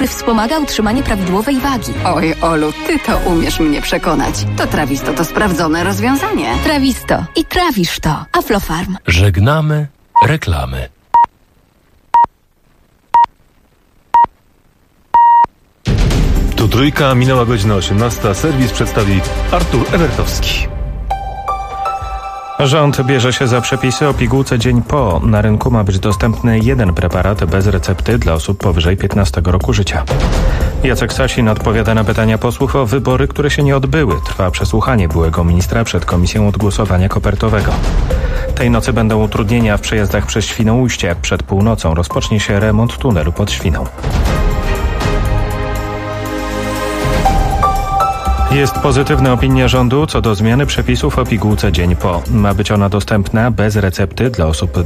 który wspomaga utrzymanie prawidłowej wagi. Oj, Olu, ty to umiesz mnie przekonać. To Trawisto to sprawdzone rozwiązanie. Trawisto i trawisz to. Aflofarm. Żegnamy reklamy. Tu Trójka, minęła godzina 18. Serwis przedstawi Artur Ewertowski. Rząd bierze się za przepisy o pigułce dzień po. Na rynku ma być dostępny jeden preparat bez recepty dla osób powyżej 15 roku życia. Jacek Sasin odpowiada na pytania posłów o wybory, które się nie odbyły. Trwa przesłuchanie byłego ministra przed Komisją Odgłosowania Kopertowego. Tej nocy będą utrudnienia w przejazdach przez Świnoujście. Przed północą rozpocznie się remont tunelu pod Świną. Jest pozytywna opinia rządu co do zmiany przepisów o pigułce dzień po. Ma być ona dostępna bez recepty dla osób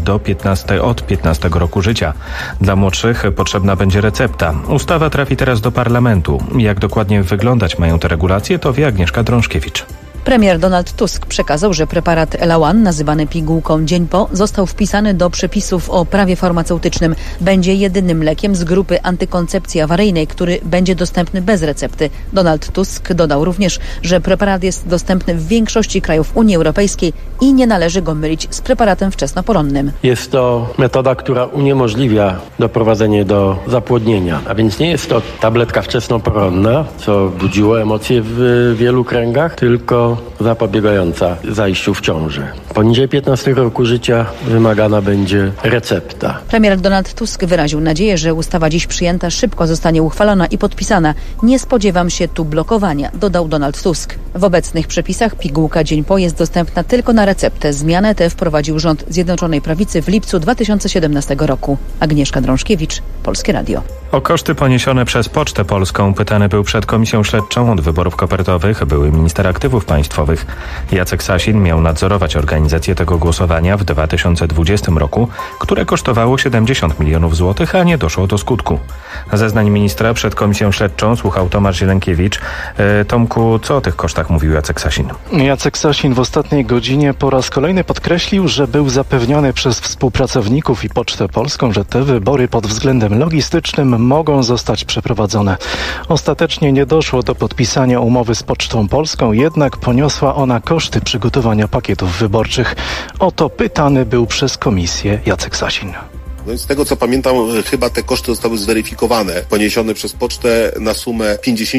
od 15 roku życia. Dla młodszych potrzebna będzie recepta. Ustawa trafi teraz do parlamentu. Jak dokładnie wyglądać mają te regulacje, to wie Agnieszka Drążkiewicz. Premier Donald Tusk przekazał, że preparat Elawan, nazywany pigułką dzień po, został wpisany do przepisów o prawie farmaceutycznym. Będzie jedynym lekiem z grupy antykoncepcji awaryjnej, który będzie dostępny bez recepty. Donald Tusk dodał również, że preparat jest dostępny w większości krajów Unii Europejskiej i nie należy go mylić z preparatem wczesnoporonnym. Jest to metoda, która uniemożliwia doprowadzenie do zapłodnienia, a więc nie jest to tabletka wczesnoporonna, co budziło emocje w wielu kręgach, tylko zapobiegająca zajściu w ciążę. Poniżej 15 roku życia wymagana będzie recepta. Premier Donald Tusk wyraził nadzieję, że ustawa dziś przyjęta szybko zostanie uchwalona i podpisana. Nie spodziewam się tu blokowania, dodał Donald Tusk. W obecnych przepisach pigułka dzień po jest dostępna tylko na receptę. Zmianę tę wprowadził rząd Zjednoczonej Prawicy w lipcu 2017 roku. Agnieszka Drążkiewicz, Polskie Radio. O koszty poniesione przez Pocztę Polską pytany był przed Komisją Śledczą od wyborów kopertowych były minister aktywów państwowych. Jacek Sasin miał nadzorować organizację tego głosowania w 2020 roku, które kosztowało 70 milionów złotych, a nie doszło do skutku. Zeznań ministra przed Komisją Śledczą słuchał Tomasz Zielękiewicz. Tomku, co o tych kosztach mówił Jacek Sasin? Jacek Sasin w ostatniej godzinie po raz kolejny podkreślił, że był zapewniony przez współpracowników i Pocztę Polską, że te wybory pod względem logistycznym mogą zostać przeprowadzone. Ostatecznie nie doszło do podpisania umowy z Pocztą Polską, jednak poniosła ona koszty przygotowania pakietów wyborczych. O to pytany był przez komisję Jacek Sasin. No z tego co pamiętam, chyba te koszty zostały zweryfikowane, poniesione przez pocztę na sumę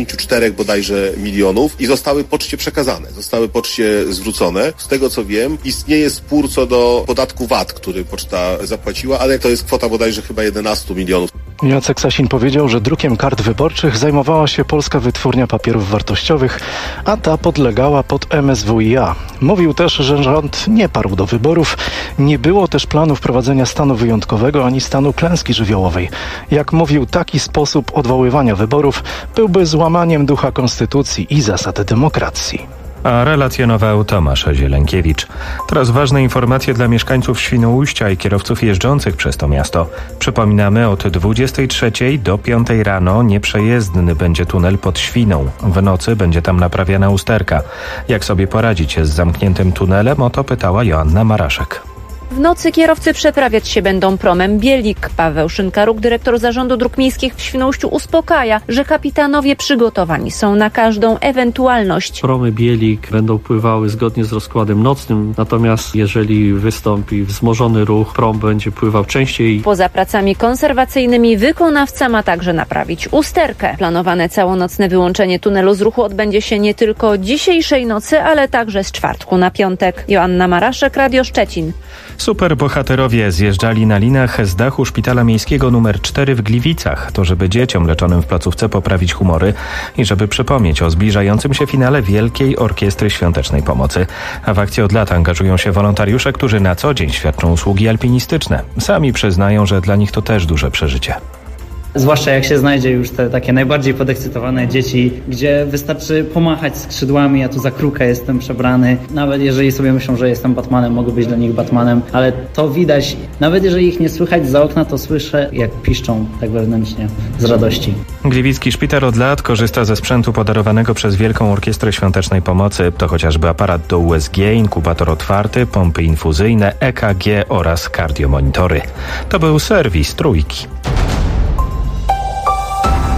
54 bodajże milionów i zostały poczcie przekazane, zostały poczcie zwrócone. Z tego co wiem, istnieje spór co do podatku VAT, który poczta zapłaciła, ale to jest kwota bodajże chyba 11 milionów. Jacek Sasin powiedział, że drukiem kart wyborczych zajmowała się Polska Wytwórnia Papierów Wartościowych, a ta podlegała pod MSWiA. Mówił też, że rząd nie parł do wyborów. Nie było też planu wprowadzenia stanu wyjątkowego ani stanu klęski żywiołowej. Jak mówił, taki sposób odwoływania wyborów byłby złamaniem ducha konstytucji i zasad demokracji. A relacjonował Tomasz Zielękiewicz. Teraz ważne informacje dla mieszkańców Świnoujścia i kierowców jeżdżących przez to miasto. Przypominamy, od 23 do 5 rano nieprzejezdny będzie tunel pod Świną. W nocy będzie tam naprawiana usterka. Jak sobie poradzić z zamkniętym tunelem? O to pytała Joanna Maraszek. W nocy kierowcy przeprawiać się będą promem Bielik. Paweł Szynkaruk, dyrektor Zarządu Dróg Miejskich w Świnoujściu, uspokaja, że kapitanowie przygotowani są na każdą ewentualność. Promy Bielik będą pływały zgodnie z rozkładem nocnym, natomiast jeżeli wystąpi wzmożony ruch, prom będzie pływał częściej. Poza pracami konserwacyjnymi wykonawca ma także naprawić usterkę. Planowane całonocne wyłączenie tunelu z ruchu odbędzie się nie tylko dzisiejszej nocy, ale także z czwartku na piątek. Joanna Maraszek, Radio Szczecin. Superbohaterowie zjeżdżali na linach z dachu szpitala miejskiego nr 4 w Gliwicach. To żeby dzieciom leczonym w placówce poprawić humory i żeby przypomnieć o zbliżającym się finale Wielkiej Orkiestry Świątecznej Pomocy. A w akcji od lat angażują się wolontariusze, którzy na co dzień świadczą usługi alpinistyczne. Sami przyznają, że dla nich to też duże przeżycie. Zwłaszcza jak się znajdzie już te takie najbardziej podekscytowane dzieci, gdzie wystarczy pomachać skrzydłami, ja tu za kruka jestem przebrany. Nawet jeżeli sobie myślą, że jestem Batmanem, mogę być dla nich Batmanem, ale to widać. Nawet jeżeli ich nie słychać za okna, to słyszę, jak piszczą tak wewnętrznie z radości. Gliwicki Szpital od lat korzysta ze sprzętu podarowanego przez Wielką Orkiestrę Świątecznej Pomocy. To chociażby aparat do USG, inkubator otwarty, pompy infuzyjne, EKG oraz kardiomonitory. To był serwis Trójki.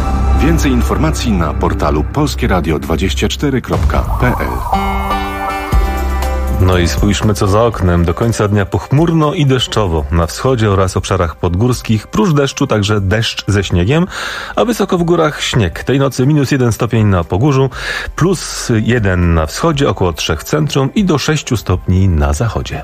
Więcej informacji na portalu polskieradio24.pl. No i spójrzmy co za oknem. Do końca dnia pochmurno i deszczowo. Na wschodzie oraz obszarach podgórskich prócz deszczu także deszcz ze śniegiem, a wysoko w górach śnieg. Tej nocy -1 stopień na Pogórzu, +1 na wschodzie, około 3 w centrum i do 6 stopni na zachodzie.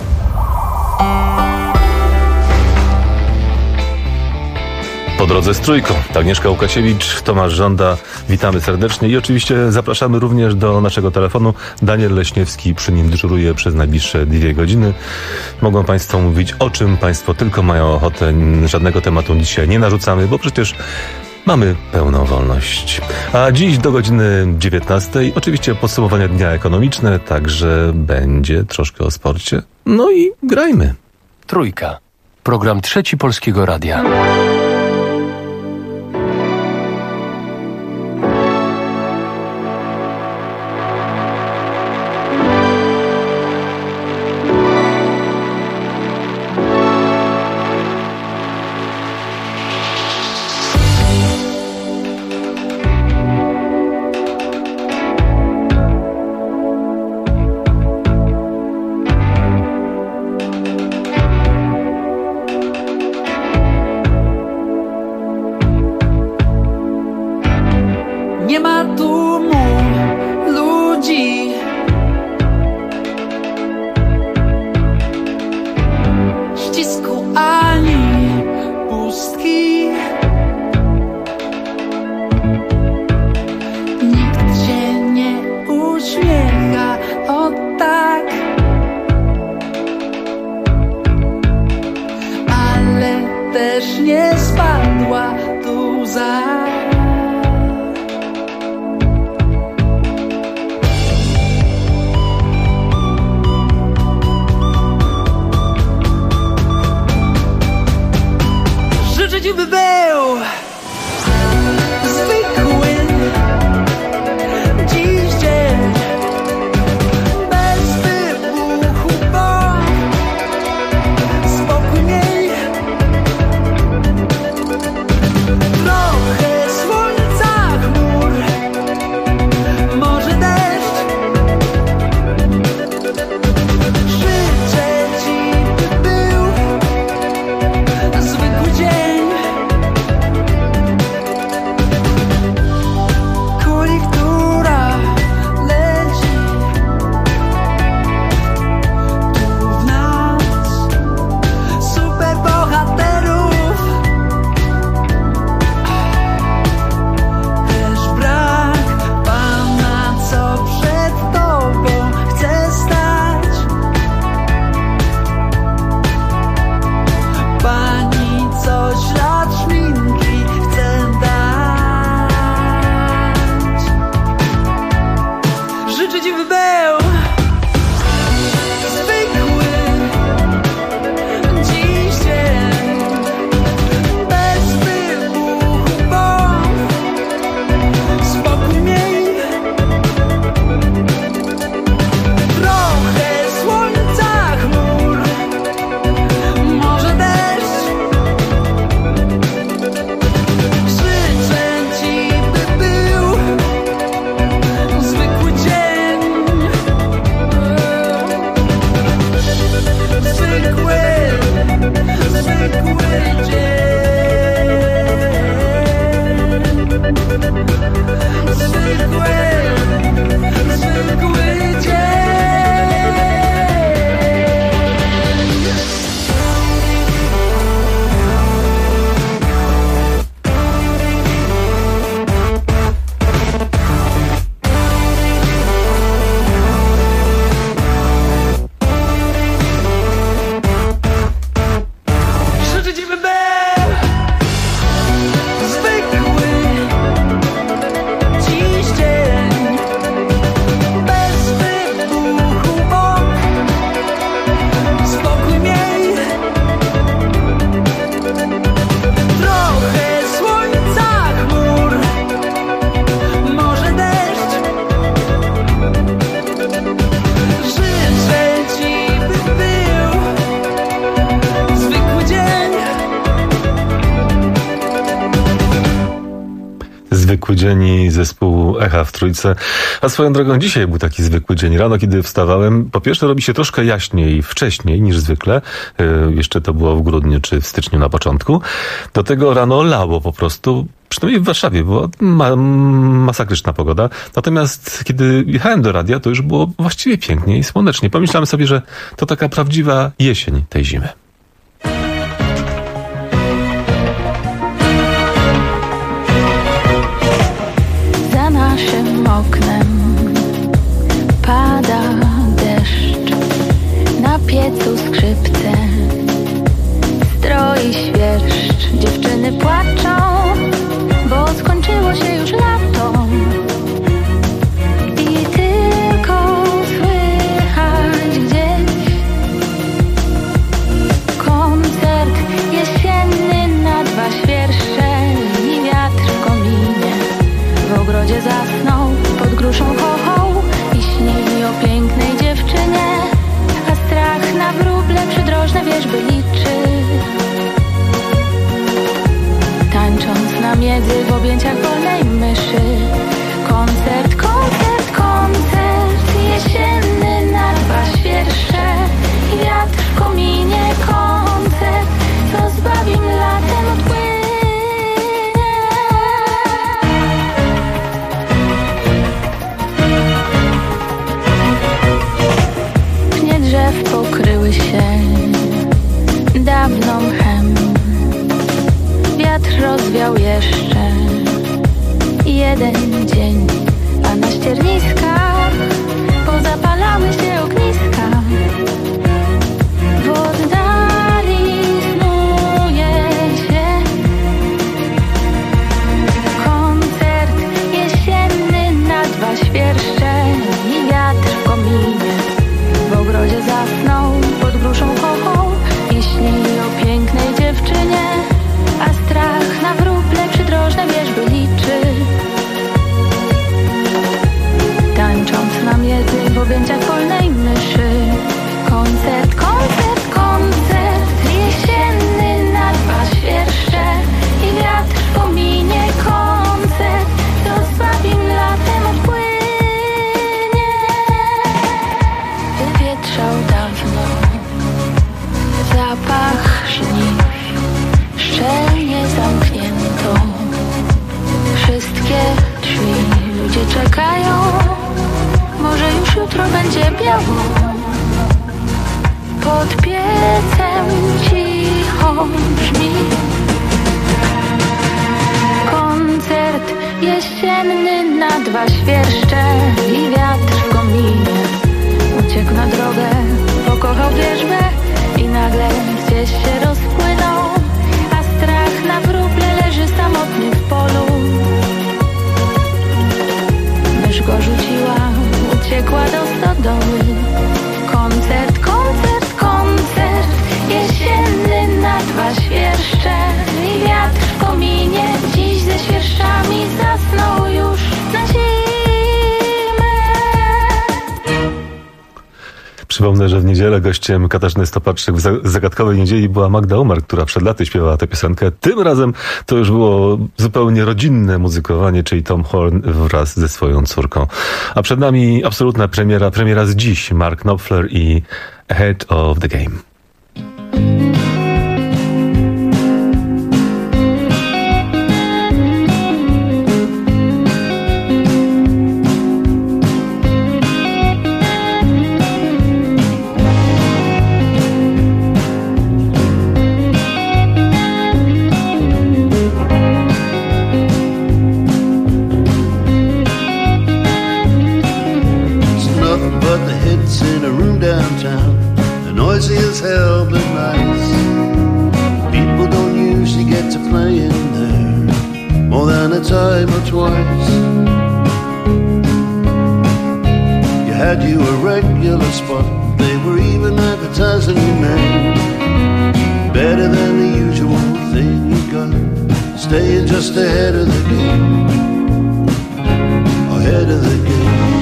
Po drodze z Trójką. Agnieszka Łukasiewicz, Tomasz Żąda. Witamy serdecznie i oczywiście zapraszamy również do naszego telefonu. Daniel Leśniewski przy nim dyżuruje przez najbliższe 2 godziny. Mogą Państwo mówić, o czym Państwo tylko mają ochotę. Żadnego tematu dzisiaj nie narzucamy, bo przecież mamy pełną wolność. A dziś do godziny 19 oczywiście podsumowania dnia ekonomiczne, także będzie troszkę o sporcie. No i grajmy. Trójka. Program Trzeci Polskiego Radia. Nie ma tłumu ludzi, ścisku ani pustki. Nikt się nie uśmiecha o tak, ale też nie spadła tu łza. By był zwykły dziś dzień, bez wybuchu, bo spokojniej. Trochę słońca, chmur, może deszcz. Życzę ci, by był zwykły dzień. Dziś dzień Zwykły dzień, zespół Echa w Trójce. A swoją drogą dzisiaj był taki zwykły dzień. Rano, kiedy wstawałem, po pierwsze robi się troszkę jaśniej wcześniej niż zwykle. Jeszcze to było w grudniu czy w styczniu na początku. Do tego rano lało po prostu. Przynajmniej w Warszawie była masakryczna pogoda. Natomiast kiedy jechałem do radia, to już było właściwie pięknie i słonecznie. Pomyślałem sobie, że to taka prawdziwa jesień tej zimy. Za naszym oknem pada deszcz, na piecu skrzypce, stroi świerszcz. Dziewczyny płaczą, bo skończyło się już lato i tylko słychać gdzieś koncert jesienny na dwa świerszcze i wiatr w kominie. W ogrodzie zasnął pod gruszą chochą i śni o pięknej dziewczynie, a strach na wróble przydrożne wierzby liczy. Tańcząc na miedzy w objęciach wolnej myszy. Koncert, koncert, koncert jesienny na dwa świerszcze i wiatr w kominie. Koncert, co zbawi mnie latem odpłynie. Pnie drzew pokryły się dawną mchem. Wiatr rozwiał jeszcze jeden dzień, a na ścierniskach pozapalały się ogniska. W oddali snuje się koncert jesienny na dwa świerszcze i wiatr w kominie. W ogrodzie zasnął pod gruszą chochą i śni o pięknej dziewczynie, a strach na wróble przydrożne wierzby liczy. Tańcząc na miedzy w objęciach wolnej myszy. Koncert, koncert, koncert jesienny na dwa świerszcze i wiatr w kominie. Koncert, co słabim latem odpłynie. Wywietrzał dawno zapach żniw, szczelnie zamknięto wszystkie drzwi. Ludzie czekają, może już jutro będzie biało. Pod piecem cicho brzmi koncert jesienny na dwa świerszcze i wiatr w kominie. Uciekł na drogę, pokochał wierzbę i nagle gdzieś się rozpłynął, a strach na wróble leży samotny w polu. Mysz go rzuciła, uciekła do stodoły. Koncert, koncert, koncert jesienny na dwa świerszcze i wiatr w kominie. Dziś ze świerszczami zasnął już na zimę. Przypomnę, że w niedzielę gościem Katarzyny Stopatrzyk w Zagadkowej Niedzieli była Magda Umar, która przed laty śpiewała tę piosenkę. Tym razem to już było zupełnie rodzinne muzykowanie, czyli Tom Horn wraz ze swoją córką. A przed nami absolutna premiera z dziś. Mark Knopfler i Ahead of the Game. Noisy as hell but nice. People don't usually get to play in there more than a time or twice. You had you a regular spot, they were even advertising your name. Better than the usual thing you got, staying just ahead of the game. Ahead of the game.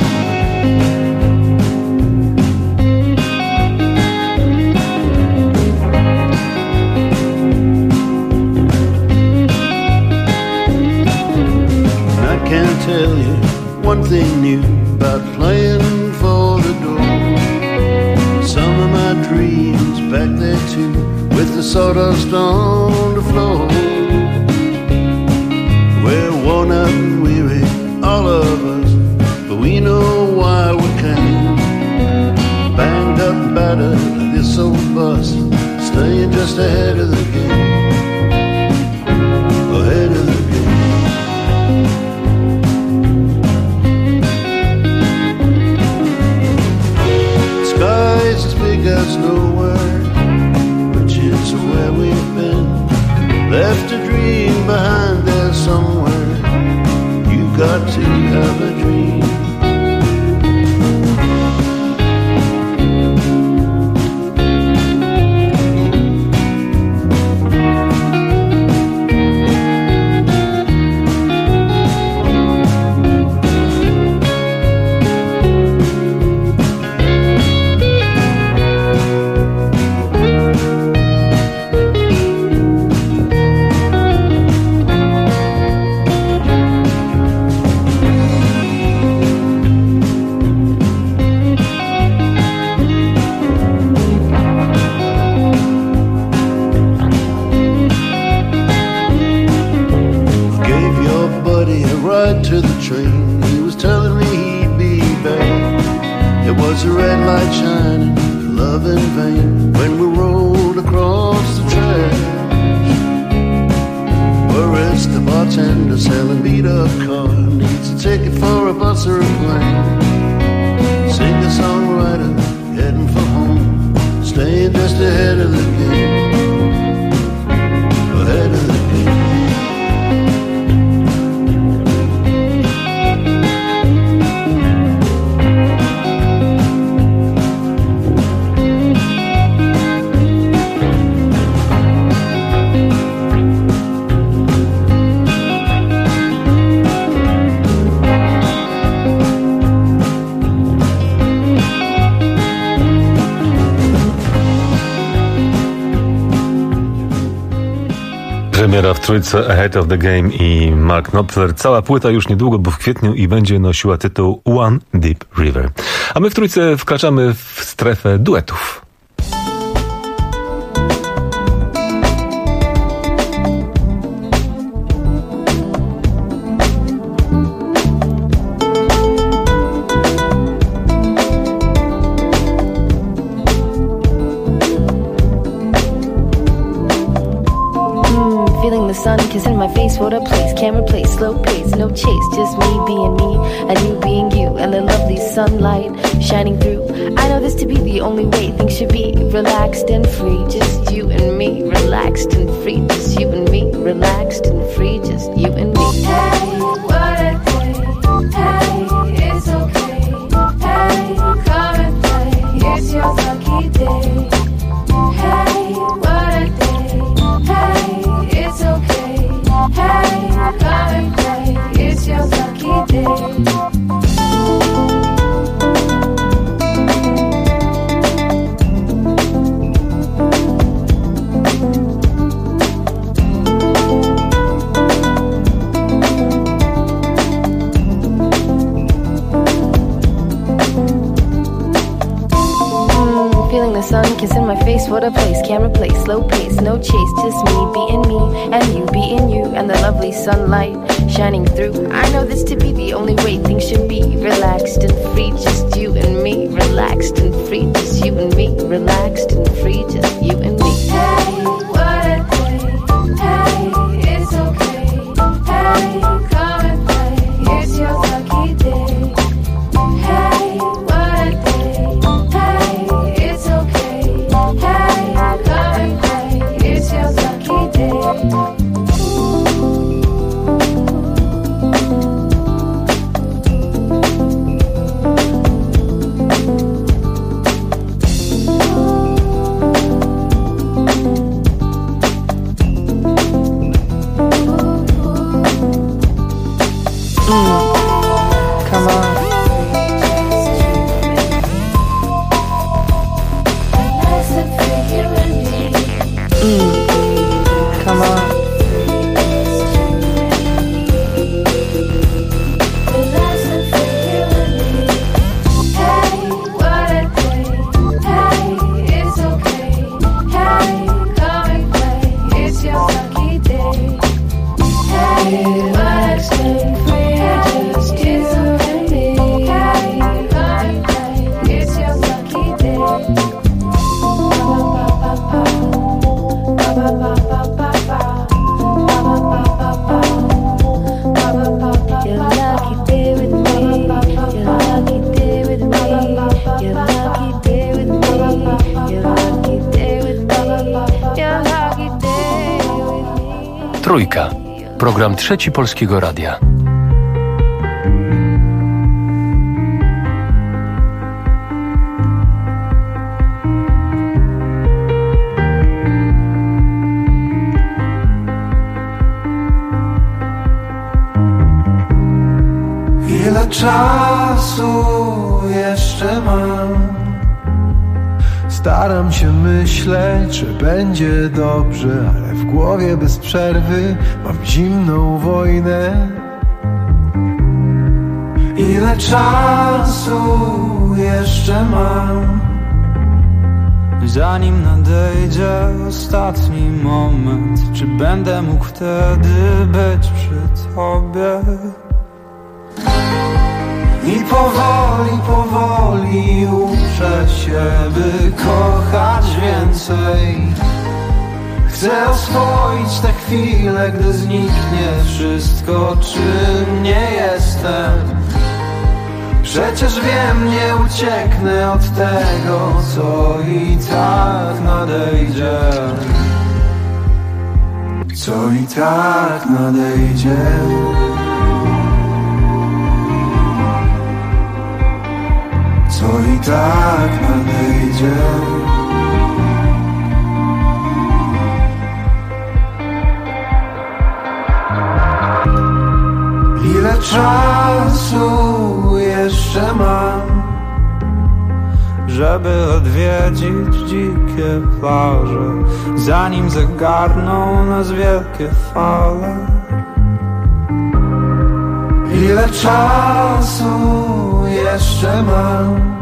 can't tell you one thing new about playing for the door. Some of my dreams back there too, with the sawdust on the floor. We're worn out and weary, all of us, but we know why we came. Banged up and battered like this old bus, staying just ahead of the game. Ahead of the game. Skies as big as nowhere, bridges are where we've been. Left a dream behind there somewhere. You got to have a dream. To the train, he was telling me he'd be back. It was a red light shining, love in vain, when we rolled across the track. Whereas the bartender selling beat up car needs a ticket for a bus or a plane. Singer-songwriter heading for home, staying just ahead of the game. Ahead of the game. Premiera w trójce Ahead of the Game i Mark Knopfler. Cała płyta już niedługo, bo w kwietniu, i będzie nosiła tytuł One Deep River. A my w trójce wkraczamy w strefę duetów. Feeling the sun kissing my face, what a place, can't replace, slow pace, no chase, just me being me, and you being you, and the lovely sunlight shining through. I know this to be the only way things should be, relaxed and free, just you and me, relaxed and free, just you and me, relaxed and free, just you and me. Hey, what a day, hey, it's okay, hey, come and play, it's your lucky day. Hey, what a day, hey, it's okay, hey, come and play, it's your lucky day. Feeling the sun kissing my face, what a place, can't replace, slow pace, no chase, just me being me, and you being you, and the lovely sunlight shining through. I know this to be the only way things should be, relaxed and free, just you and me, relaxed and free, just you and me, relaxed and free, just you and me. Hey, what a day, hey, it's okay, hey, come and play, it's your lucky day. Hey, what a day, hey, it's okay, hey, come and play, it's your lucky day. Come on. Hey, Trójka. Program Trzeci Polskiego Radia. Ile czasu jeszcze mam? Staram się myśleć, że będzie dobrze, ale w głowie bez przerwy mam zimną wojnę. Ile czasu jeszcze mam? Zanim nadejdzie ostatni moment, czy będę mógł wtedy być przy tobie? I powoli, powoli uczę się, by kochać więcej. Chcę oswoić te chwile, gdy zniknie wszystko, czym nie jestem. Przecież wiem, nie ucieknę od tego, co i tak nadejdzie. Co i tak nadejdzie. Co i tak nadejdzie. Ile czasu jeszcze mam, żeby odwiedzić dzikie plaże, zanim zagarną nas wielkie fale? Ile czasu jeszcze mam,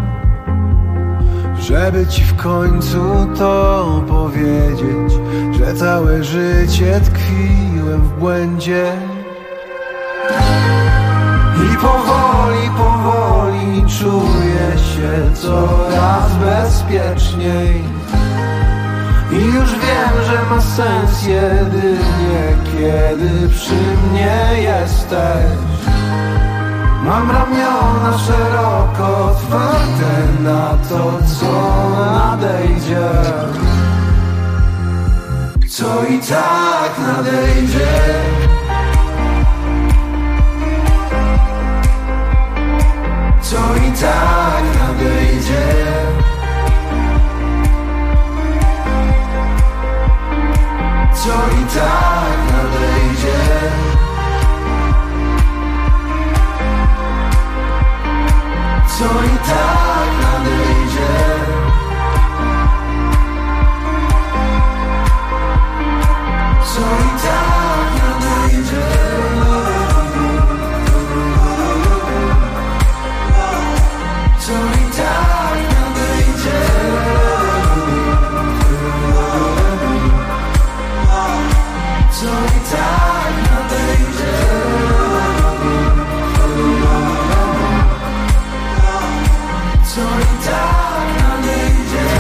żeby ci w końcu to powiedzieć, że całe życie tkwiłem w błędzie. I powoli, powoli czuję się coraz bezpieczniej. I już wiem, że ma sens jedynie, kiedy przy mnie jesteś. Mam ramiona szeroko otwarte na to, co nadejdzie. Co i tak nadejdzie. Co i tak nadejdzie. Co i tak nadejdzie. Co i tak nadejdzie. Co i tak nadejdzie. Co i tak nadejdzie. Co i tak nadejdzie. Co i tak nadejdzie.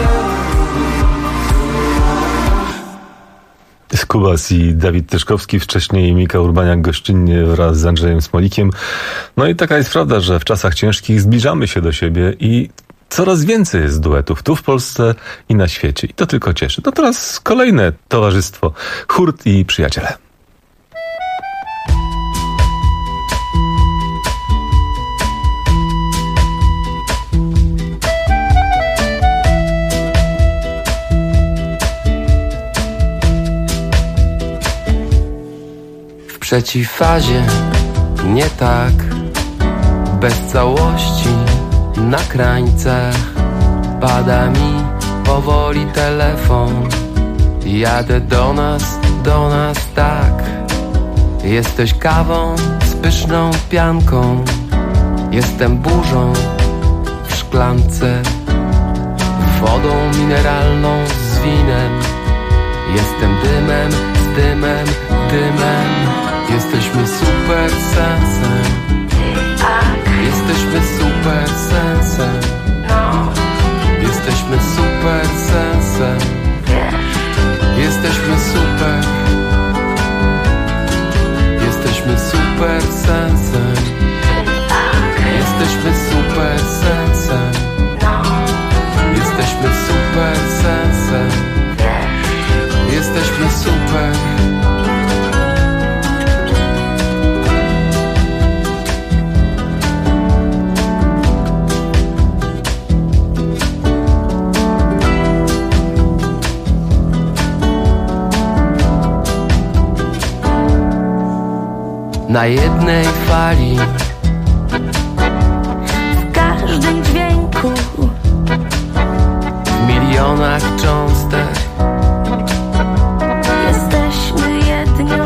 Skubas i Dawid Tyszkowski, wcześniej Mika Urbaniak gościnnie wraz z Andrzejem Smolikiem. No i taka jest prawda, że w czasach ciężkich zbliżamy się do siebie i coraz więcej jest duetów tu w Polsce i na świecie. I to tylko cieszy. No teraz kolejne towarzystwo. Hurt i Przyjaciele. W przeciwfazie nie tak, bez całości na krańcach. Pada mi powoli telefon, jadę do nas tak. Jesteś kawą z pyszną pianką, jestem burzą w szklance, wodą mineralną z winem. Jestem dymem z dymem. Jesteśmy super sensem. Jesteśmy super sensem. Jesteśmy super sensem. Jesteśmy super. Jesteśmy super sensem. Jesteśmy super sensem. Jesteśmy super sensem. Jesteśmy super. na jednej fali. W każdym dźwięku, W milionach cząstek jesteśmy jednią.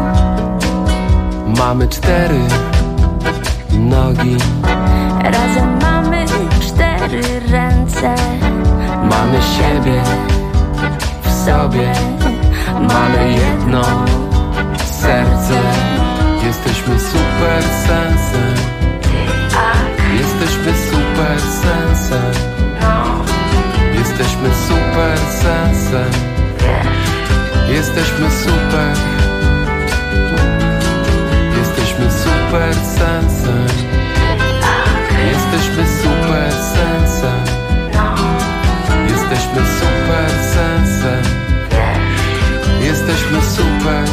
mamy 4 nogi. Razem mamy 4 ręce. Mamy siebie w sobie. Mamy jedno serce. Jesteśmy super sensem. Jesteśmy super sensem. Jesteśmy super sensem. Jesteśmy super. Jesteśmy super sensem. Jesteśmy super sensem. Jesteśmy super sensem. Jesteśmy super.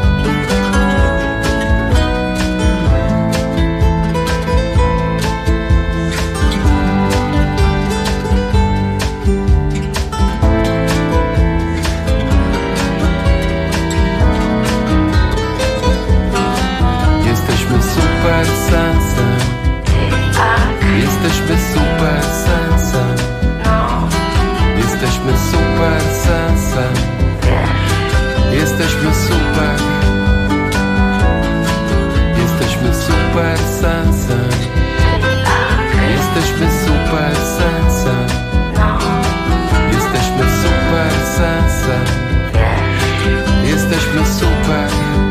Jesteśmy super sensem. Jesteśmy super sensem. Jesteśmy super sensem. Jesteśmy super. Jesteśmy super sensem. Jesteśmy super sensem. Jesteśmy super sensem. Jesteśmy super.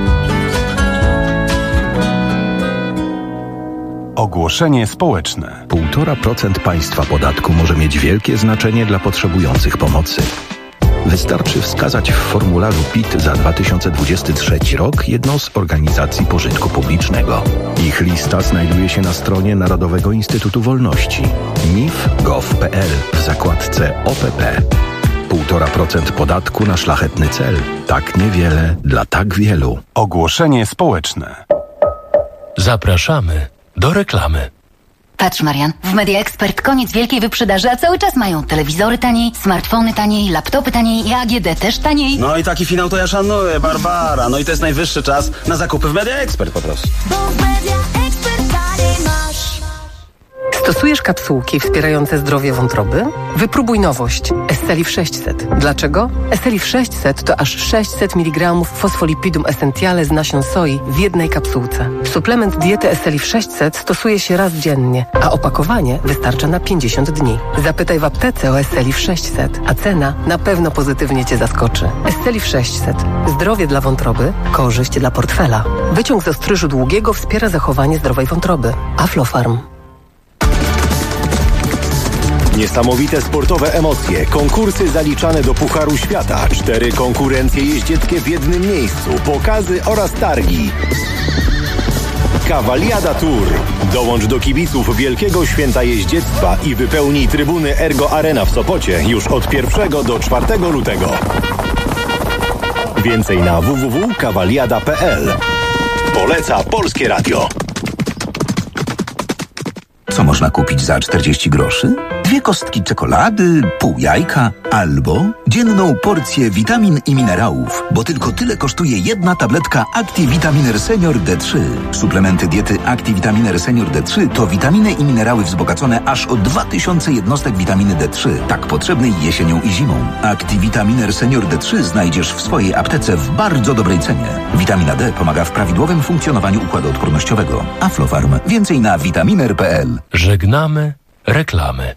Ogłoszenie społeczne. 1,5% państwa podatku może mieć wielkie znaczenie dla potrzebujących pomocy. Wystarczy wskazać w formularzu PIT za 2023 rok jedną z organizacji pożytku publicznego. Ich lista znajduje się na stronie Narodowego Instytutu Wolności nif.gov.pl w zakładce OPP. 1,5% podatku na szlachetny cel. Tak niewiele dla tak wielu. Ogłoszenie społeczne. Zapraszamy do reklamy. Patrz, Marian, w Media Expert koniec wielkiej wyprzedaży, a cały czas mają telewizory taniej, smartfony taniej, laptopy taniej i AGD też taniej. No i taki finał to ja szanuję, Barbara. No i to jest najwyższy czas na zakupy w Media Expert po prostu. Bo w Media Expert taniej masz. Stosujesz kapsułki wspierające zdrowie wątroby? Wypróbuj nowość Esselif 600. Dlaczego? Esselif 600 to aż 600 mg fosfolipidum essentiale z nasion soi w jednej kapsułce. Suplement diety Esselif 600 stosuje się raz dziennie, a opakowanie wystarcza na 50 dni. Zapytaj w aptece o Esselif 600, a cena na pewno pozytywnie Cię zaskoczy. Esselif 600. Zdrowie dla wątroby, korzyść dla portfela. Wyciąg z ostryżu długiego wspiera zachowanie zdrowej wątroby. Aflofarm. Niesamowite sportowe emocje, konkursy zaliczane do Pucharu Świata, 4 konkurencje jeździeckie w jednym miejscu, pokazy oraz targi. Cavaliada Tour. Dołącz do kibiców Wielkiego Święta Jeździectwa i wypełnij trybuny Ergo Arena w Sopocie już od 1 do 4 lutego. Więcej na www.cavaliada.pl. Poleca Polskie Radio. Co można kupić za 40 groszy? 2 kostki czekolady, pół jajka albo dzienną porcję witamin i minerałów, bo tylko tyle kosztuje jedna tabletka Activitaminer Senior D3. Suplementy diety Activitaminer Senior D3 to witaminy i minerały wzbogacone aż o 2000 jednostek witaminy D3, tak potrzebnej jesienią i zimą. Activitaminer Senior D3 znajdziesz w swojej aptece w bardzo dobrej cenie. Witamina D pomaga w prawidłowym funkcjonowaniu układu odpornościowego. Aflofarm. Więcej na vitaminer.pl. Żegnamy reklamy.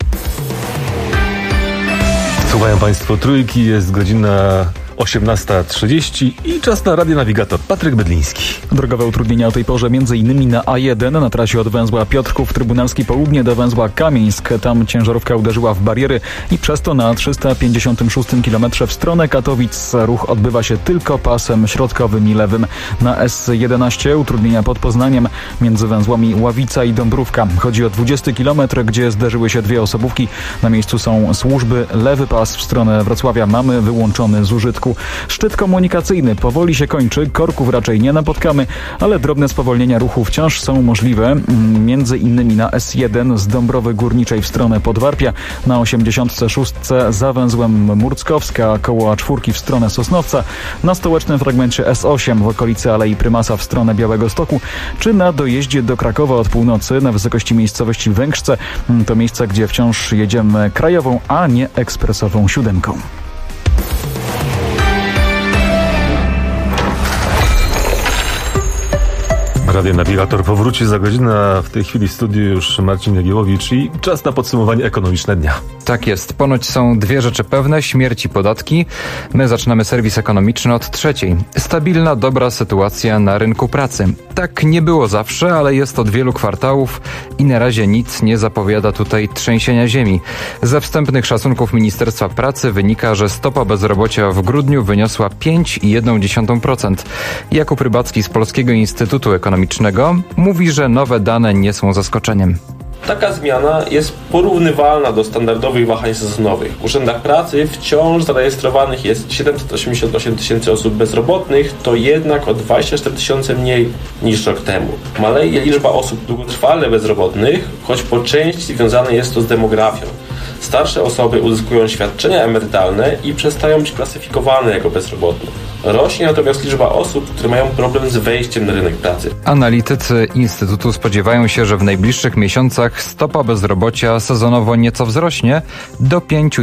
Słuchają Państwo Trójki, jest godzina 18:30 i czas na Radio Navigator. Patryk Bydliński. Drogowe utrudnienia o tej porze m.in. na A1 na trasie od węzła Piotrków Trybunalski Południe do węzła Kamieńsk. Tam ciężarówka uderzyła w bariery i przez to na 356 km w stronę Katowic ruch odbywa się tylko pasem środkowym i lewym. Na S11 utrudnienia pod Poznaniem między węzłami Ławica i Dąbrówka. Chodzi o 20 km, gdzie zderzyły się 2 osobówki. Na miejscu są służby. Lewy pas w stronę Wrocławia mamy wyłączony z użytku. porządku. Szczyt komunikacyjny powoli się kończy, korków raczej nie napotkamy, ale drobne spowolnienia ruchu wciąż są możliwe. Między innymi na S1 z Dąbrowy Górniczej w stronę Podwarpia, na 86 za węzłem Murckowska koło A4 w stronę Sosnowca, na stołecznym fragmencie S8 w okolicy Alei Prymasa w stronę Białegostoku, czy na dojeździe do Krakowa od północy na wysokości miejscowości Węgrzce. To miejsce, gdzie wciąż jedziemy krajową, a nie ekspresową 7. Radio Nawigator powróci za godzinę, a w tej chwili w studiu już Marcin Jagiełowicz i czas na podsumowanie ekonomiczne dnia. Tak jest. Ponoć są dwie rzeczy pewne: śmierć i podatki. My zaczynamy serwis ekonomiczny od trzeciej. Stabilna, dobra sytuacja na rynku pracy. Tak nie było zawsze, ale jest od wielu kwartałów i na razie nic nie zapowiada tutaj trzęsienia ziemi. Ze wstępnych szacunków Ministerstwa Pracy wynika, że stopa bezrobocia w grudniu wyniosła 5,1%. Jakub Rybacki z Polskiego Instytutu Ekonomicznego mówi, że nowe dane nie są zaskoczeniem. Taka zmiana jest porównywalna do standardowych wahań sezonowych. W urzędach pracy wciąż zarejestrowanych jest 788 tysięcy osób bezrobotnych, to jednak o 24 tysiące mniej niż rok temu. Maleje liczba osób długotrwale bezrobotnych, choć po części związane jest to z demografią. Starsze osoby uzyskują świadczenia emerytalne i przestają być klasyfikowane jako bezrobotne. Rośnie natomiast liczba osób, które mają problem z wejściem na rynek pracy. Analitycy Instytutu spodziewają się, że w najbliższych miesiącach stopa bezrobocia sezonowo nieco wzrośnie do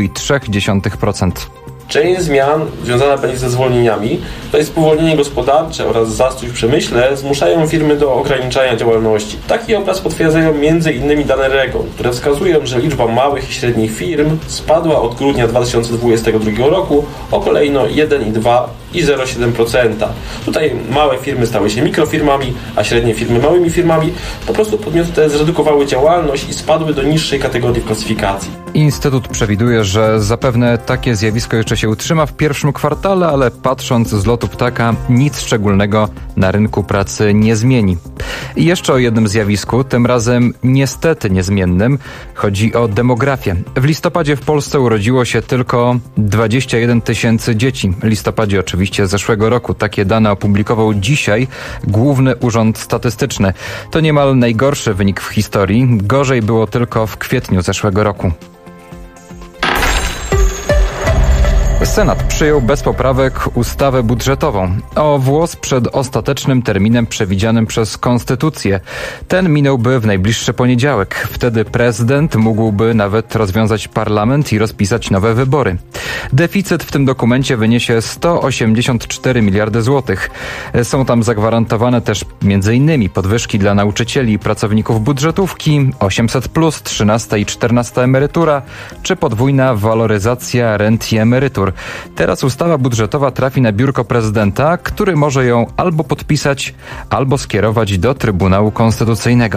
5,3%. Część zmian związana będzie ze zwolnieniami, to jest spowolnienie gospodarcze oraz zastój w przemyśle, zmuszają firmy do ograniczania działalności. Taki obraz potwierdzają m.in. dane REGON, które wskazują, że liczba małych i średnich firm spadła od grudnia 2022 roku o kolejno 1,2 i 0,7%. Tutaj małe firmy stały się mikrofirmami, a średnie firmy małymi firmami. Po prostu podmioty te zredukowały działalność i spadły do niższej kategorii w klasyfikacji. Instytut przewiduje, że zapewne takie zjawisko jeszcze się utrzyma w pierwszym kwartale, ale patrząc z lotu ptaka, nic szczególnego na rynku pracy nie zmieni. I jeszcze o jednym zjawisku, tym razem niestety niezmiennym. Chodzi o demografię. W listopadzie w Polsce urodziło się tylko 21 tysięcy dzieci. W listopadzie oczywiście zeszłego roku. Takie dane opublikował dzisiaj Główny Urząd Statystyczny. To niemal najgorszy wynik w historii. Gorzej było tylko w kwietniu zeszłego roku. Senat przyjął bez poprawek ustawę budżetową. O włos przed ostatecznym terminem przewidzianym przez Konstytucję. Ten minąłby w najbliższy poniedziałek. Wtedy prezydent mógłby nawet rozwiązać parlament i rozpisać nowe wybory. Deficyt w tym dokumencie wyniesie 184 miliardy złotych. Są tam zagwarantowane też m.in. podwyżki dla nauczycieli i pracowników budżetówki, 800+, 13 i 14 emerytura, czy podwójna waloryzacja rent i emerytur. Teraz ustawa budżetowa trafi na biurko prezydenta, który może ją albo podpisać, albo skierować do Trybunału Konstytucyjnego.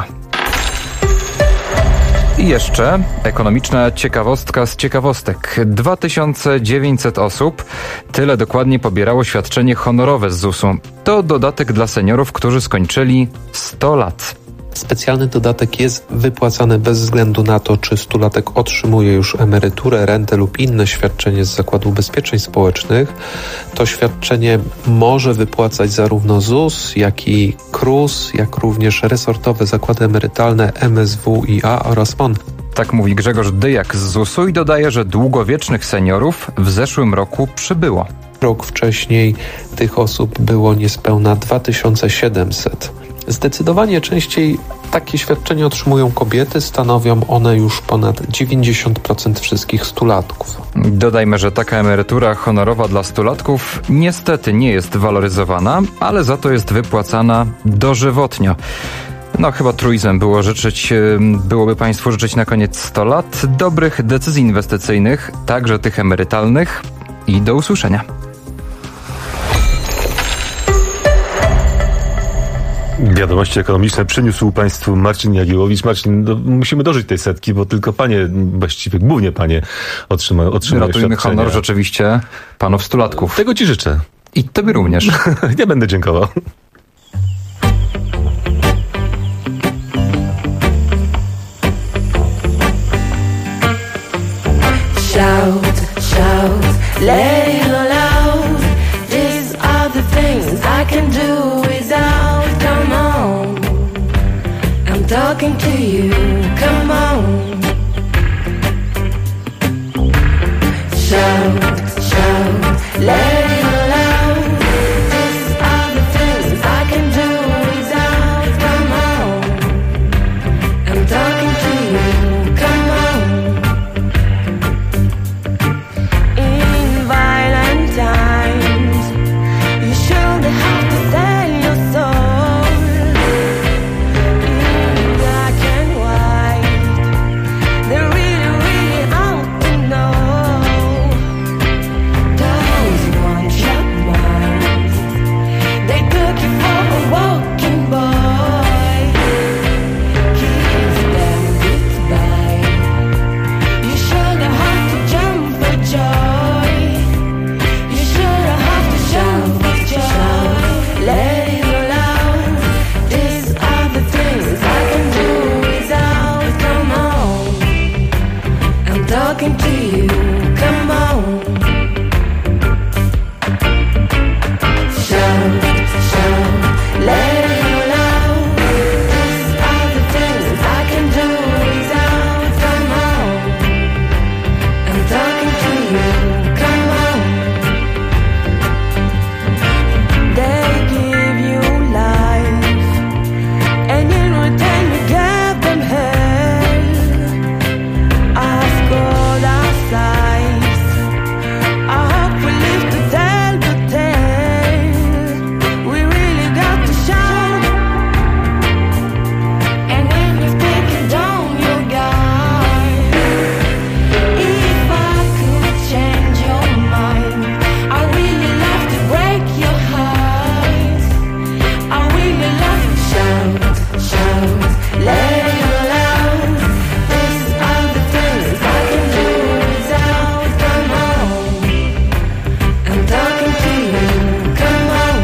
I jeszcze ekonomiczna ciekawostka z ciekawostek. 2900 osób, tyle dokładnie pobierało świadczenie honorowe z ZUS-u. To dodatek dla seniorów, którzy skończyli 100 lat. Specjalny dodatek jest wypłacany bez względu na to, czy stulatek otrzymuje już emeryturę, rentę lub inne świadczenie z Zakładu Ubezpieczeń Społecznych. To świadczenie może wypłacać zarówno ZUS, jak i KRUS, jak również resortowe zakłady emerytalne MSWiA oraz MON. Tak mówi Grzegorz Dyjak z ZUS-u i dodaje, że długowiecznych seniorów w zeszłym roku przybyło. Rok wcześniej tych osób było niespełna 2700. Zdecydowanie częściej takie świadczenia otrzymują kobiety, stanowią one już ponad 90% wszystkich stulatków. Dodajmy, że taka emerytura honorowa dla stulatków niestety nie jest waloryzowana, ale za to jest wypłacana dożywotnio. No chyba truizmem byłoby Państwu życzyć na koniec 100 lat, dobrych decyzji inwestycyjnych, także tych emerytalnych i do usłyszenia. Wiadomości ekonomiczne przyniósł Państwu Marcin Jagiełowicz. Marcin, musimy dożyć tej setki, bo tylko panie, właściwie głównie panie otrzymają Ratujmy honor rzeczywiście panów stulatków. Tego Ci życzę. I Tobie również. Nie będę dziękował. Shout, shout, let it all out. I'm talking to you, come on. Shout, shout, let it all out. These are the things I can do without, come on. I'm talking to you, come on. In violent times, you surely have to sell your soul. In black and white, they really, really ought to know. Those one-shot minds, they took you for a walking boy. Kiss them goodbye. You should have to jump for joy. You should have to jump for joy. Let it all out. These are the things I can do without. Come on, I'm talking to you. Come on. Shout, shout, let it all out. These are the things I can do without. Come on, I'm talking to you. Come on. They give you life, and in return you give them hell. I've got our size. I hope we live to tell the tale. We really got to shout, and when you speak it down your guard. If I could change your mind, I really love to break your heart. I really love to shout, shout, let it all out. These are the things I can do without. Come on, I'm talking to you. Come on.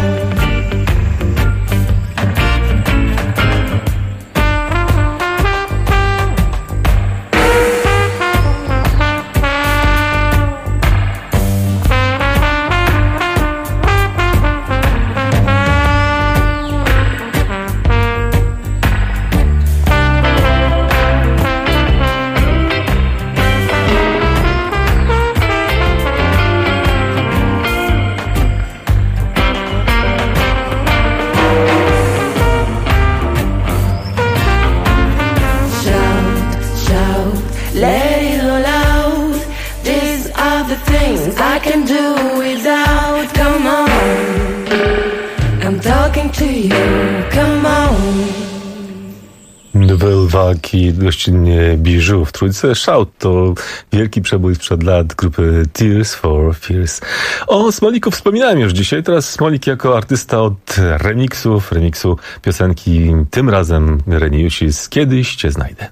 Shout, shout, let it all out. These are the things I can do without. Come on, I'm talking to you. Come on. Nouvelle Vague i gościnnie Bijou w trójce. Shout to wielki przebój sprzed lat grupy Tears for Fears. O Smoliku wspominałem już dzisiaj. Teraz Smolik jako artysta od remiksu piosenki tym razem Reni Jusis Kiedyś Cię znajdę.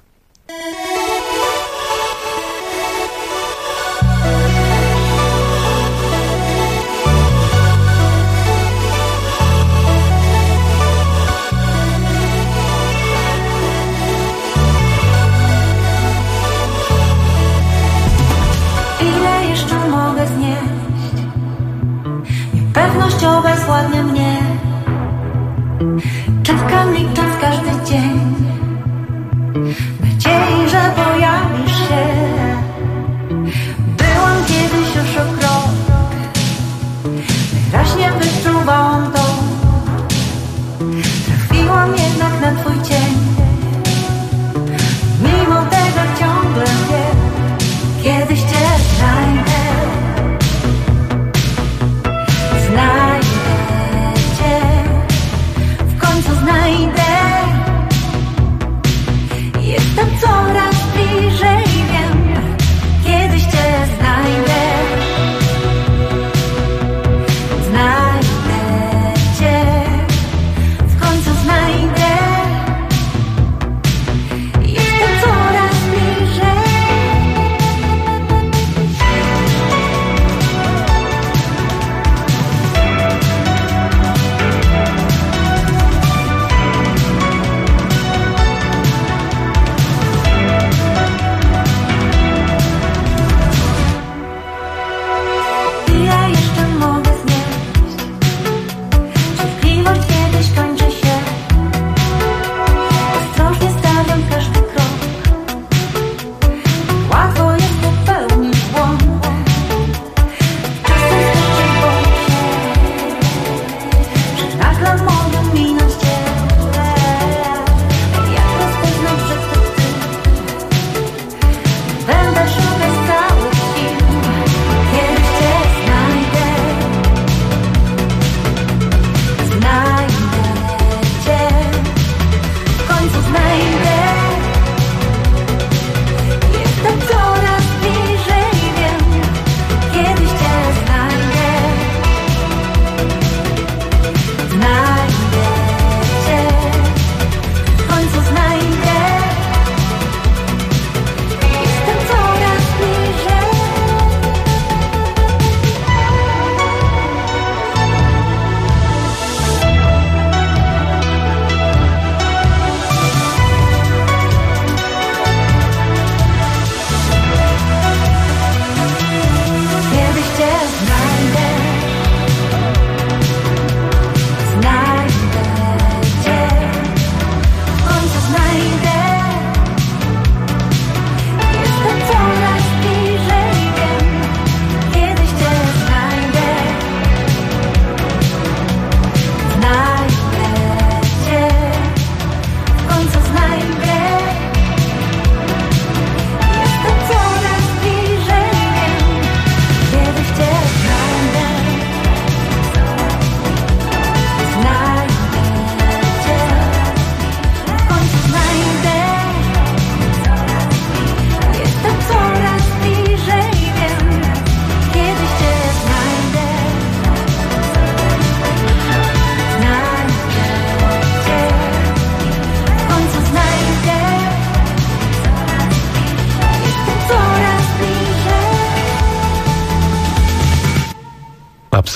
Ile jeszcze mogę znieść? Niepewność obezwładnia mnie. Czekam licząc każdy dzień nadziei, że pojawisz się. Byłam kiedyś już o krok, wyraźnie wyczuwałam to. Trafiłam jednak na twój cień. Mimo tego ciągle wiem, kiedyś cię znajdę. Znajdę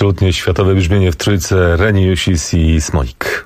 Absolutnie światowe brzmienie w trójce Reni Jusis i Smolik.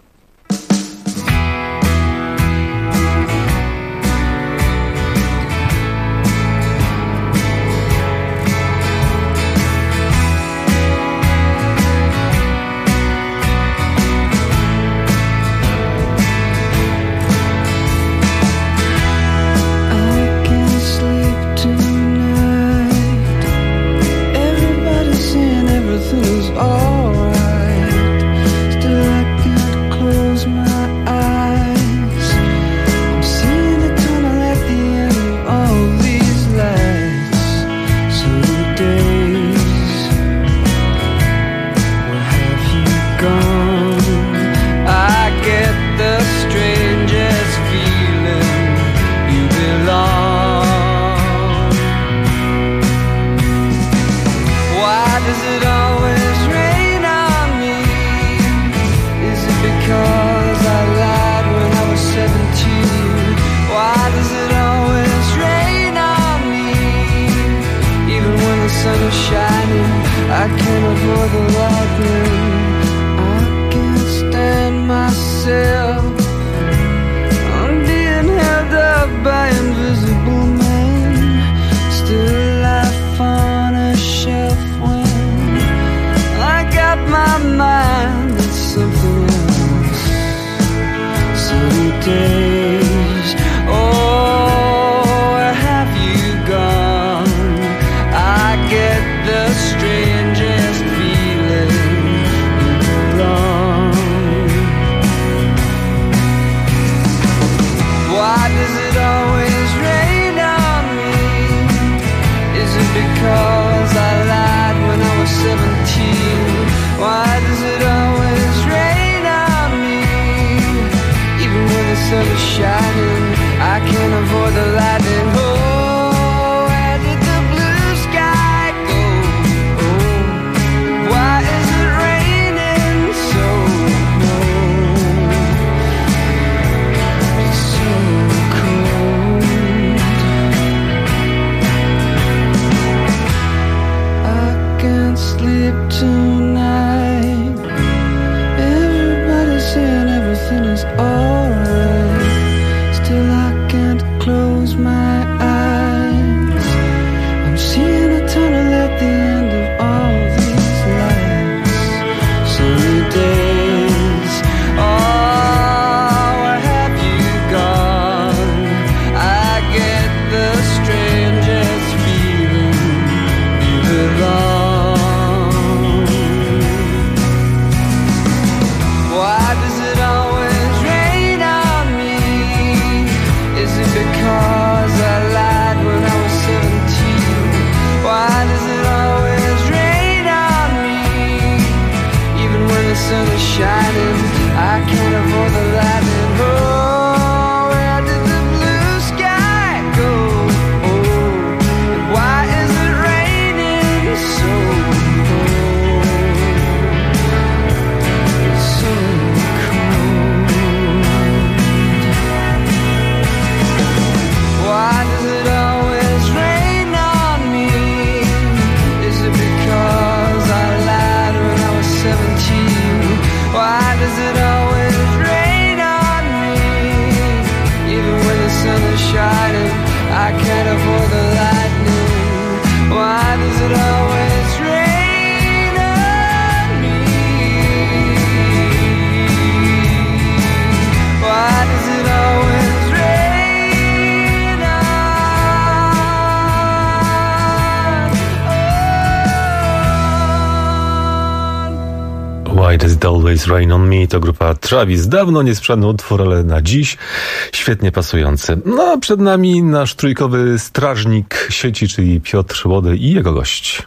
Why Does It Always Rain on Me to grupa Travis. Dawno niesłyszany utwór, ale na dziś świetnie pasujący. No a przed nami nasz trójkowy strażnik sieci, czyli Piotr Łody i jego gość.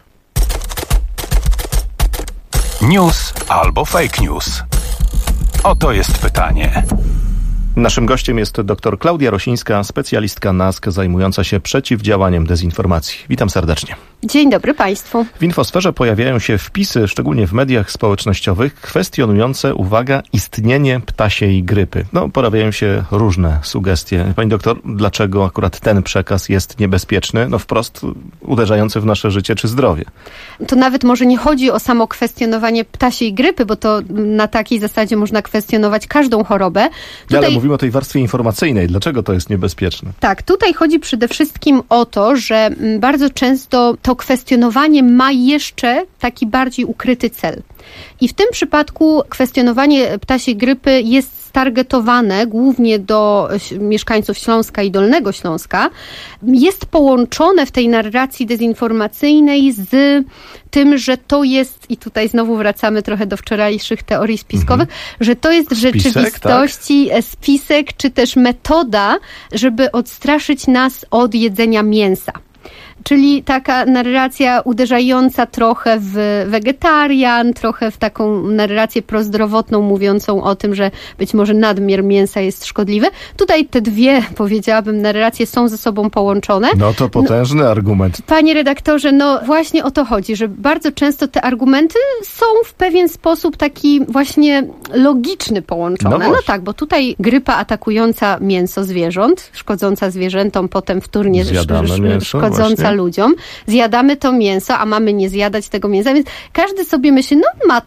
News albo fake news? Oto jest pytanie. Naszym gościem jest dr Klaudia Rosińska, specjalistka NASK zajmująca się przeciwdziałaniem dezinformacji. Witam serdecznie. Dzień dobry Państwu. W infosferze pojawiają się wpisy, szczególnie w mediach społecznościowych, kwestionujące, uwaga, istnienie ptasiej grypy. Pojawiają się różne sugestie. Pani doktor, dlaczego akurat ten przekaz jest niebezpieczny, wprost uderzający w nasze życie czy zdrowie? To nawet może nie chodzi o samo kwestionowanie ptasiej grypy, bo to na takiej zasadzie można kwestionować każdą chorobę. Ale mówimy o tej warstwie informacyjnej. Dlaczego to jest niebezpieczne? Tak, tutaj chodzi przede wszystkim o to, że bardzo często to kwestionowanie ma jeszcze taki bardziej ukryty cel. I w tym przypadku kwestionowanie ptasiej grypy jest targetowane głównie do mieszkańców Śląska i Dolnego Śląska, jest połączone w tej narracji dezinformacyjnej z tym, że to jest, i tutaj znowu wracamy trochę do wczorajszych teorii spiskowych, że to jest w rzeczywistości spisek, czy też metoda, żeby odstraszyć nas od jedzenia mięsa. Czyli taka narracja uderzająca trochę w wegetarian, trochę w taką narrację prozdrowotną, mówiącą o tym, że być może nadmiar mięsa jest szkodliwy. Tutaj te dwie, powiedziałabym, narracje są ze sobą połączone. To potężny argument. Panie redaktorze, właśnie o to chodzi, że bardzo często te argumenty są w pewien sposób taki właśnie logiczny połączone. Tak, bo tutaj grypa atakująca mięso zwierząt, szkodząca zwierzętom, potem wtórnie szkodząca ludziom. Zjadamy to mięso, a mamy nie zjadać tego mięsa, więc każdy sobie myśli,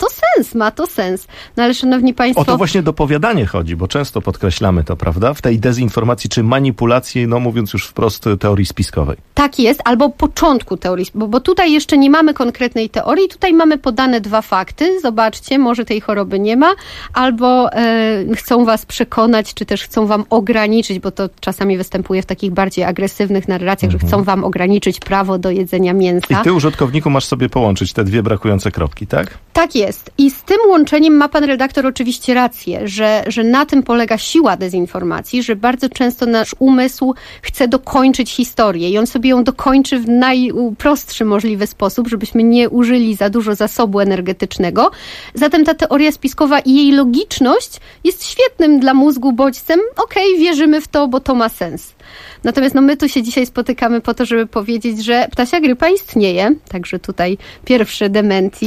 ma to sens. Ale szanowni państwo... O to właśnie dopowiadanie chodzi, bo często podkreślamy to, prawda? W tej dezinformacji czy manipulacji, mówiąc już wprost, teorii spiskowej. Tak jest, albo początku teorii, bo tutaj jeszcze nie mamy konkretnej teorii, tutaj mamy podane dwa fakty. Zobaczcie, może tej choroby nie ma, albo chcą was przekonać, czy też chcą wam ograniczyć, bo to czasami występuje w takich bardziej agresywnych narracjach, że chcą wam ograniczyć prawo do jedzenia mięsa. I ty, użytkowniku, masz sobie połączyć te dwie brakujące kropki, tak? Tak jest. I z tym łączeniem ma pan redaktor oczywiście rację, że na tym polega siła dezinformacji, że bardzo często nasz umysł chce dokończyć historię i on sobie ją dokończy w najprostszy możliwy sposób, żebyśmy nie użyli za dużo zasobu energetycznego. Zatem ta teoria spiskowa i jej logiczność jest świetnym dla mózgu bodźcem. Wierzymy w to, bo to ma sens. Natomiast my tu się dzisiaj spotykamy po to, żeby powiedzieć, że ptasia grypa istnieje. Także tutaj pierwszy dementi.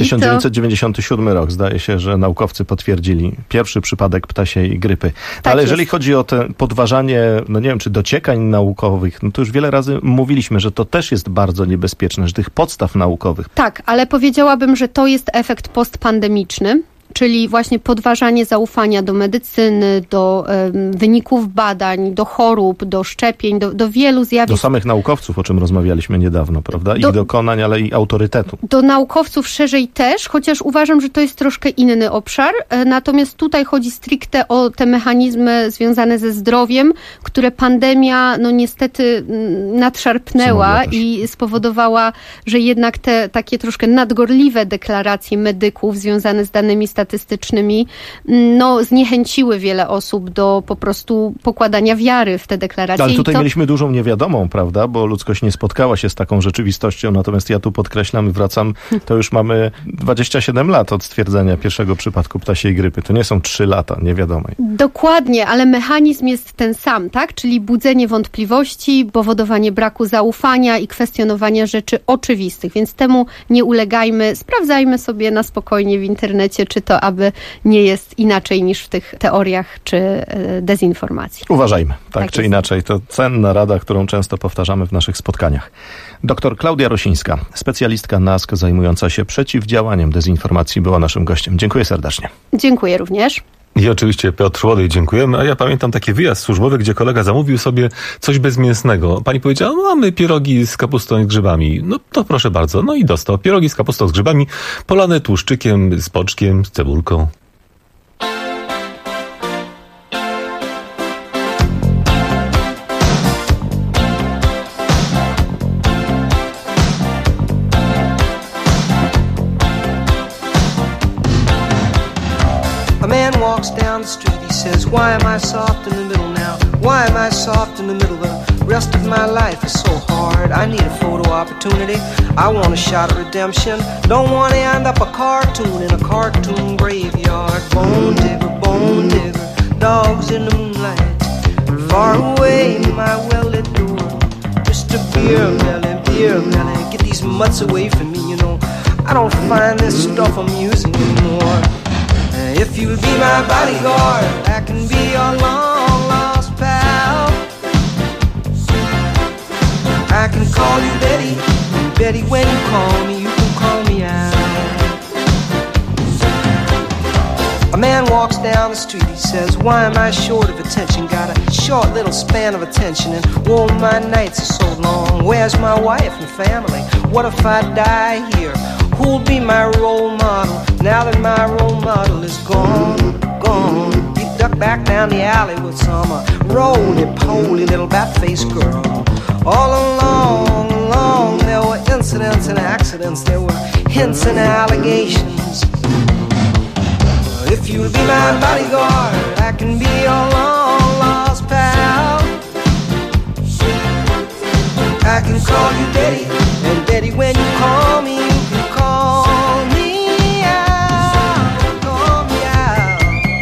1997 rok, zdaje się, że naukowcy potwierdzili pierwszy przypadek ptasiej grypy. Ale jeżeli chodzi o te podważanie, nie wiem, czy dociekań naukowych, to już wiele razy mówiliśmy, że to też jest bardzo niebezpieczne, że tych podstaw naukowych. Tak, ale powiedziałabym, że to jest efekt postpandemiczny. Czyli właśnie podważanie zaufania do medycyny, do wyników badań, do chorób, do szczepień, do wielu zjawisk. Do samych naukowców, o czym rozmawialiśmy niedawno, prawda? Ich dokonań, ale i autorytetu. Do naukowców szerzej też, chociaż uważam, że to jest troszkę inny obszar. Natomiast tutaj chodzi stricte o te mechanizmy związane ze zdrowiem, które pandemia niestety nadszarpnęła i spowodowała, że jednak te takie troszkę nadgorliwe deklaracje medyków związane z danymi statystycznymi, zniechęciły wiele osób do po prostu pokładania wiary w te deklaracje. Ale tutaj mieliśmy dużą niewiadomą, prawda, bo ludzkość nie spotkała się z taką rzeczywistością, natomiast ja tu podkreślam, wracam, to już mamy 27 lat od stwierdzenia pierwszego przypadku ptasiej grypy. To nie są 3 lata niewiadomej. Dokładnie, ale mechanizm jest ten sam, tak? Czyli budzenie wątpliwości, powodowanie braku zaufania i kwestionowania rzeczy oczywistych, więc temu nie ulegajmy, sprawdzajmy sobie na spokojnie w internecie, czy to aby nie jest inaczej niż w tych teoriach czy dezinformacji. Uważajmy, tak czy inaczej. To cenna rada, którą często powtarzamy w naszych spotkaniach. Dr Klaudia Rosińska, specjalistka NASK zajmująca się przeciwdziałaniem dezinformacji, była naszym gościem. Dziękuję serdecznie. Dziękuję również. I oczywiście Piotr Łodej, dziękujemy. A ja pamiętam taki wyjazd służbowy, gdzie kolega zamówił sobie coś bezmięsnego. Pani powiedziała, mamy pierogi z kapustą i grzybami. To proszę bardzo. I dostał pierogi z kapustą z grzybami, polane tłuszczykiem, z poczkiem, z cebulką. Walks down the street, he says, why am I soft in the middle now? Why am I soft in the middle? The rest of my life is so hard. I need a photo opportunity. I want a shot of redemption. Don't want to end up a cartoon in a cartoon graveyard. Bone digger, dogs in the moonlight. Far away, my well-lit door. Mr. Beer Belly, get these mutts away from me, you know. I don't find this stuff amusing anymore. If you'll be my bodyguard, I can be your long-lost pal. I can call you Betty, and Betty, when you call me, you can call me out. A man walks down the street, he says, why am I short of attention? Got a short little span of attention, and whoa, my nights are so long. Where's my wife and family? What if I die here? Who'll be my role model now that my role model is gone? He ducked back down the alley with some roly-poly little bat-faced girl. All along, there were incidents and accidents, there were hints and allegations. If you'll be my bodyguard, I can be your long-lost pal. I can call you Betty, and Betty, when you call me, you can call me out, call me out.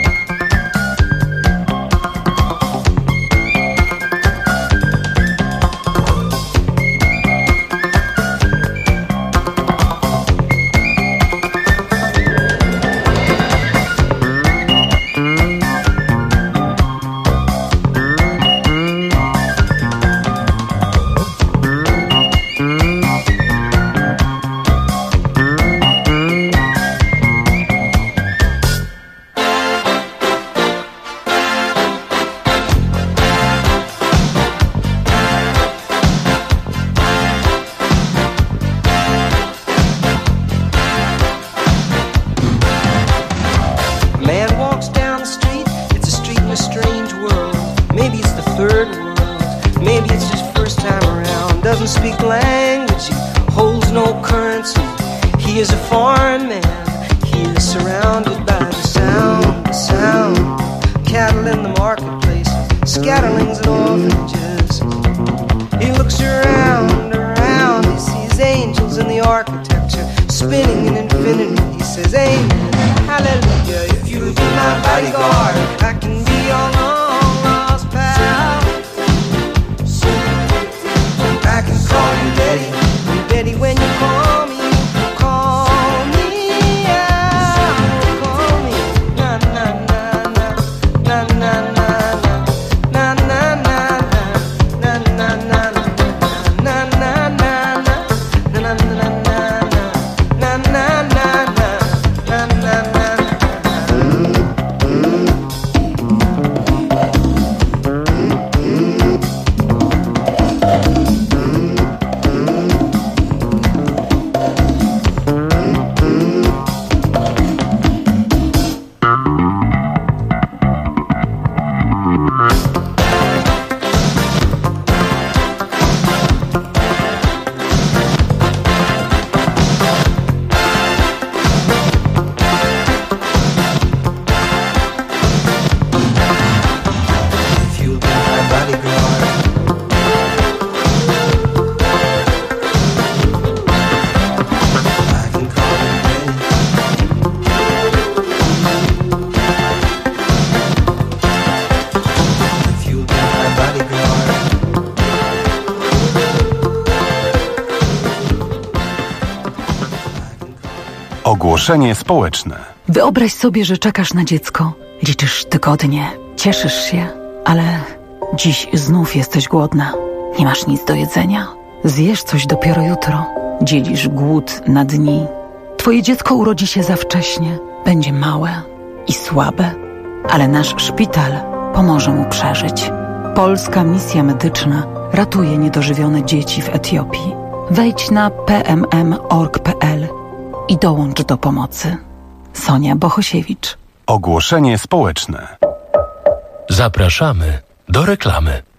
Speak language, he holds no currency. He is a foreign man. He is surrounded by the sound. Cattle in the marketplace, scatterlings and orphanages. He looks around, he sees angels in the architecture, spinning in infinity. He says, amen, hallelujah. If you'll be my bodyguard, I can be your long-lost pal. I can call you Betty, and Betty, when you call me, you call me out, call me na na na na na na na na na na na Ogłoszenie społeczne. Wyobraź sobie, że czekasz na dziecko. Liczysz tygodnie, cieszysz się, ale dziś znów jesteś głodna. Nie masz nic do jedzenia. Zjesz coś dopiero jutro. Dzielisz głód na dni. Twoje dziecko urodzi się za wcześnie. Będzie małe i słabe, ale nasz szpital pomoże mu przeżyć. Polska Misja Medyczna ratuje niedożywione dzieci w Etiopii. Wejdź na pmm.org.pl i dołącz do pomocy. Sonia Bohosiewicz. Ogłoszenie społeczne. Zapraszamy do reklamy.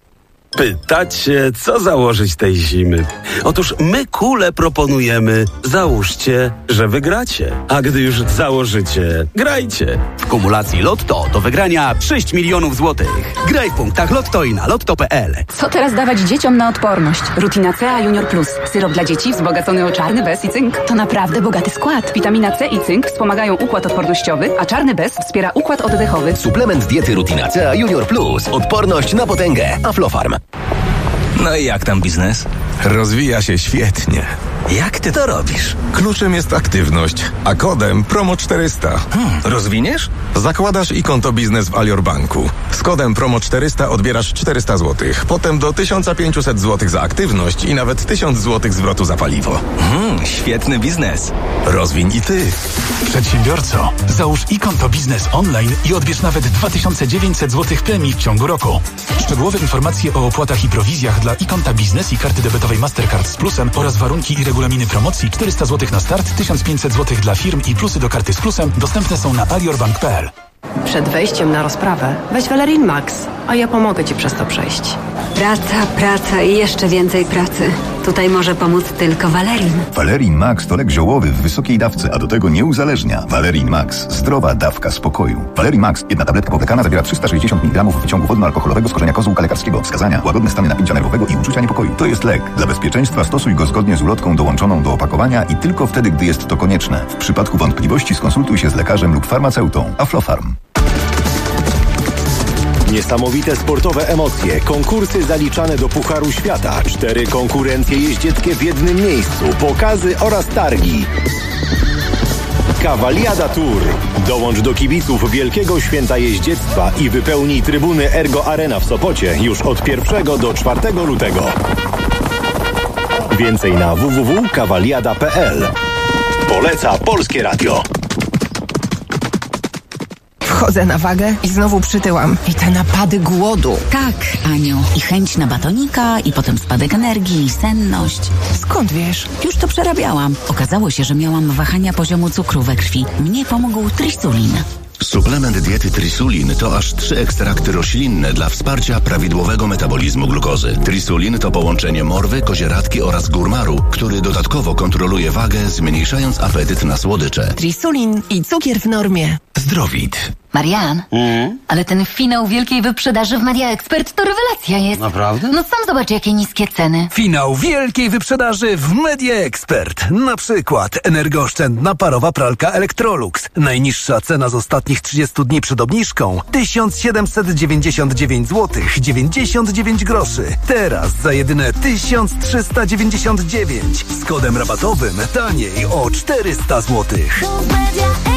Pytacie, co założyć tej zimy? Otóż my kule proponujemy. Załóżcie, że wygracie. A gdy już założycie, grajcie. W kumulacji Lotto do wygrania 6 milionów złotych. Graj w punktach Lotto i na lotto.pl. Co teraz dawać dzieciom na odporność? Rutina C Junior Plus. Syrop dla dzieci wzbogacony o czarny bez i cynk. To naprawdę bogaty skład. Witamina C i cynk wspomagają układ odpornościowy, a czarny bez wspiera układ oddechowy. Suplement diety Rutina C Junior Plus. Odporność na potęgę. Aflofarm. No i jak tam biznes? Rozwija się świetnie. Jak ty to robisz? Kluczem jest aktywność, a kodem PROMO400. Rozwiniesz? Zakładasz i konto biznes w Alior Banku. Z kodem PROMO400 odbierasz 400 zł. Potem do 1500 zł za aktywność i nawet 1000 zł zwrotu za paliwo. Świetny biznes. Rozwiń i ty. Przedsiębiorco, załóż konto biznes online i odbierz nawet 2900 zł premii w ciągu roku. Szczegółowe informacje o opłatach i prowizjach dla konta biznes i karty debetowej Mastercard z plusem oraz warunki i regulaminy promocji 400 zł na start, 1500 zł dla firm i plusy do karty z plusem dostępne są na aliorbank.pl. Przed wejściem na rozprawę weź Valerin Max, a ja pomogę Ci przez to przejść. Praca i jeszcze więcej pracy. Tutaj może pomóc tylko Valerin. Valerin Max to lek ziołowy w wysokiej dawce, a do tego nie uzależnia. Valerin Max. Zdrowa dawka spokoju. Valerin Max. Jedna tabletka powlekana zawiera 360 mg wyciągu wodno-alkoholowego z korzenia kozłka lekarskiego. Wskazania: łagodne stany napięcia nerwowego i uczucia niepokoju. To jest lek. Dla bezpieczeństwa stosuj go zgodnie z ulotką dołączoną do opakowania i tylko wtedy, gdy jest to konieczne. W przypadku wątpliwości skonsultuj się z lekarzem lub farmaceutą. Aflofarm. Niesamowite sportowe emocje, konkursy zaliczane do Pucharu Świata, 4 konkurencje jeździeckie w jednym miejscu, pokazy oraz targi. Cavaliada Tour. Dołącz do kibiców Wielkiego Święta Jeździectwa i wypełnij trybuny Ergo Arena w Sopocie już od 1 do 4 lutego. Więcej na www.cavaliada.pl. Poleca Polskie Radio. Wchodzę na wagę i znowu przytyłam. I te napady głodu. Tak, Aniu. I chęć na batonika, i potem spadek energii, i senność. Skąd wiesz? Już to przerabiałam. Okazało się, że miałam wahania poziomu cukru we krwi. Mnie pomógł Trisulin. Suplement diety Trisulin to aż 3 ekstrakty roślinne dla wsparcia prawidłowego metabolizmu glukozy. Trisulin to połączenie morwy, kozieradki oraz górmaru, który dodatkowo kontroluje wagę, zmniejszając apetyt na słodycze. Trisulin i cukier w normie. Zdrowit. Marian, ale ten finał wielkiej wyprzedaży w Media Expert to rewelacja jest. Naprawdę? No sam zobacz, jakie niskie ceny. Finał wielkiej wyprzedaży w Media Expert. Na przykład energooszczędna parowa pralka Electrolux. Najniższa cena z ostatnich 30 dni przed obniżką 1799 zł 99 groszy. Teraz za jedyne 1399. Z kodem rabatowym taniej o 400 zł.